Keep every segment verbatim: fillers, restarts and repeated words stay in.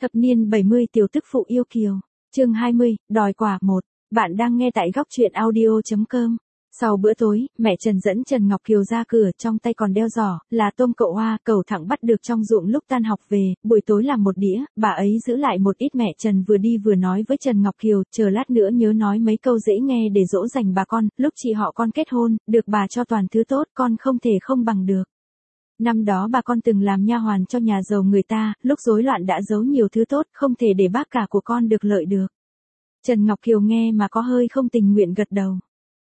Thập niên bảy mươi tiểu tức phụ yêu kiều. Chương hai mươi, đòi quà một. Bạn đang nghe tại góc truyện audio chấm com. Sau bữa tối, mẹ Trần dẫn Trần Ngọc Kiều ra cửa, trong tay còn đeo giỏ, là tôm cậu hoa, cẩu thẳng bắt được trong ruộng lúc tan học về, buổi tối làm một đĩa, bà ấy giữ lại một ít. Mẹ Trần vừa đi vừa nói với Trần Ngọc Kiều, chờ lát nữa nhớ nói mấy câu dễ nghe để dỗ dành bà con, lúc chị họ con kết hôn, được bà cho toàn thứ tốt, con không thể không bằng được. Năm đó bà con từng làm nha hoàn cho nhà giàu người ta, lúc rối loạn đã giấu nhiều thứ tốt, không thể để bác cả của con được lợi được. Trần Ngọc Kiều nghe mà có hơi không tình nguyện gật đầu.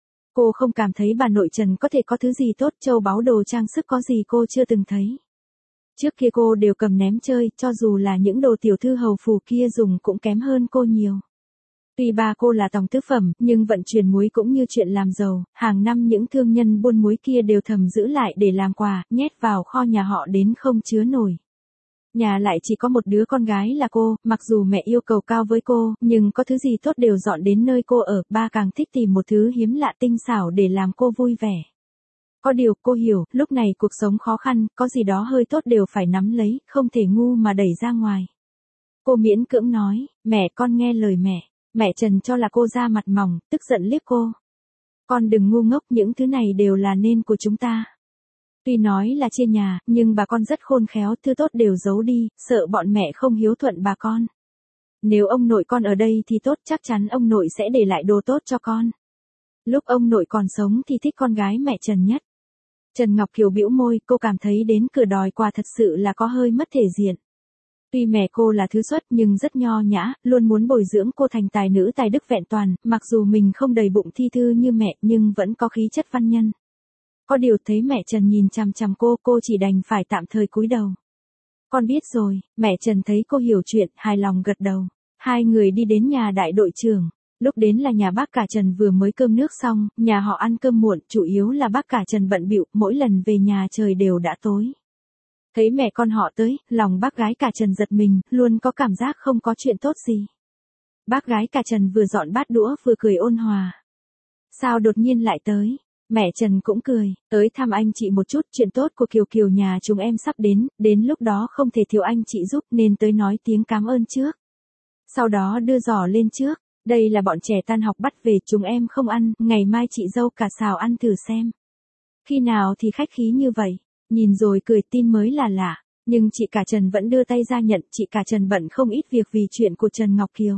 Cô không cảm thấy bà nội Trần có thể có thứ gì tốt, châu báu đồ trang sức có gì cô chưa từng thấy. Trước kia cô đều cầm ném chơi, cho dù là những đồ tiểu thư hầu phủ kia dùng cũng kém hơn cô nhiều. Tuy ba cô là tòng tứ phẩm, nhưng vận chuyển muối cũng như chuyện làm giàu, hàng năm những thương nhân buôn muối kia đều thầm giữ lại để làm quà, nhét vào kho nhà họ đến không chứa nổi. Nhà lại chỉ có một đứa con gái là cô, mặc dù mẹ yêu cầu cao với cô, nhưng có thứ gì tốt đều dọn đến nơi cô ở, ba càng thích tìm một thứ hiếm lạ tinh xảo để làm cô vui vẻ. Có điều cô hiểu, lúc này cuộc sống khó khăn, có gì đó hơi tốt đều phải nắm lấy, không thể ngu mà đẩy ra ngoài. Cô miễn cưỡng nói, mẹ con nghe lời mẹ. Mẹ Trần cho là cô ra mặt mỏng, tức giận liếc cô. Con đừng ngu ngốc, những thứ này đều là nên của chúng ta. Tuy nói là chia nhà, nhưng bà con rất khôn khéo, thứ tốt đều giấu đi, sợ bọn mẹ không hiếu thuận bà con. Nếu ông nội con ở đây thì tốt, chắc chắn ông nội sẽ để lại đồ tốt cho con. Lúc ông nội còn sống thì thích con gái mẹ Trần nhất. Trần Ngọc Kiều bĩu môi, cô cảm thấy đến cửa đòi quà thật sự là có hơi mất thể diện. Tuy mẹ cô là thứ xuất nhưng rất nho nhã, luôn muốn bồi dưỡng cô thành tài nữ tài đức vẹn toàn, mặc dù mình không đầy bụng thi thư như mẹ nhưng vẫn có khí chất văn nhân. Có điều thấy mẹ Trần nhìn chằm chằm cô, cô chỉ đành phải tạm thời cúi đầu. Con biết rồi, mẹ Trần thấy cô hiểu chuyện, hài lòng gật đầu. Hai người đi đến nhà đại đội trưởng. Lúc đến là nhà bác cả Trần vừa mới cơm nước xong, nhà họ ăn cơm muộn, chủ yếu là bác cả Trần bận bịu, mỗi lần về nhà trời đều đã tối. Thấy mẹ con họ tới, lòng bác gái cả Trần giật mình, luôn có cảm giác không có chuyện tốt gì. Bác gái cả Trần vừa dọn bát đũa vừa cười ôn hòa. Sao đột nhiên lại tới? Mẹ Trần cũng cười, tới thăm anh chị một chút, chuyện tốt của Kiều Kiều nhà chúng em sắp đến, đến lúc đó không thể thiếu anh chị giúp nên tới nói tiếng cảm ơn trước. Sau đó đưa giỏ lên trước, đây là bọn trẻ tan học bắt về, chúng em không ăn, ngày mai chị dâu cả xào ăn thử xem. Khi nào thì khách khí như vậy? Nhìn rồi cười tin mới là lạ, nhưng chị cả Trần vẫn đưa tay ra nhận, chị cả Trần bận không ít việc vì chuyện của Trần Ngọc Kiều.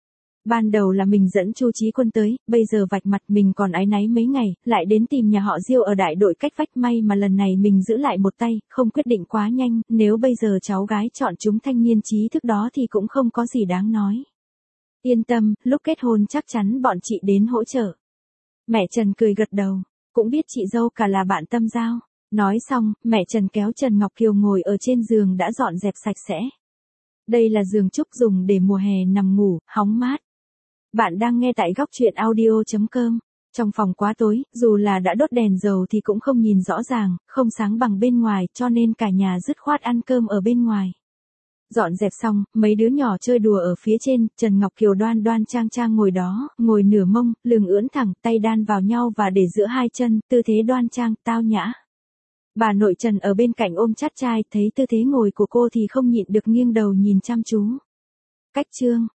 Ban đầu là mình dẫn Chu Chí Quân tới, bây giờ vạch mặt mình còn áy náy mấy ngày, lại đến tìm nhà họ Diêu ở đại đội cách vách, may mà lần này mình giữ lại một tay, không quyết định quá nhanh, nếu bây giờ cháu gái chọn chúng thanh niên trí thức đó thì cũng không có gì đáng nói. Yên tâm, lúc kết hôn chắc chắn bọn chị đến hỗ trợ. Mẹ Trần cười gật đầu, cũng biết chị dâu cả là bạn tâm giao. Nói xong, mẹ Trần kéo Trần Ngọc Kiều ngồi ở trên giường đã dọn dẹp sạch sẽ. Đây là giường trúc dùng để mùa hè nằm ngủ, hóng mát. Bạn đang nghe tại góc truyện audio chấm com. Trong phòng quá tối, dù là đã đốt đèn dầu thì cũng không nhìn rõ ràng, không sáng bằng bên ngoài, cho nên cả nhà dứt khoát ăn cơm ở bên ngoài. Dọn dẹp xong, mấy đứa nhỏ chơi đùa ở phía trên, Trần Ngọc Kiều đoan đoan trang trang ngồi đó, ngồi nửa mông, lưng ưỡn thẳng, tay đan vào nhau và để giữa hai chân, tư thế đoan trang, tao nhã. Bà nội Trần ở bên cạnh ôm chắt trai, thấy tư thế ngồi của cô thì không nhịn được nghiêng đầu nhìn chăm chú. Cách chương,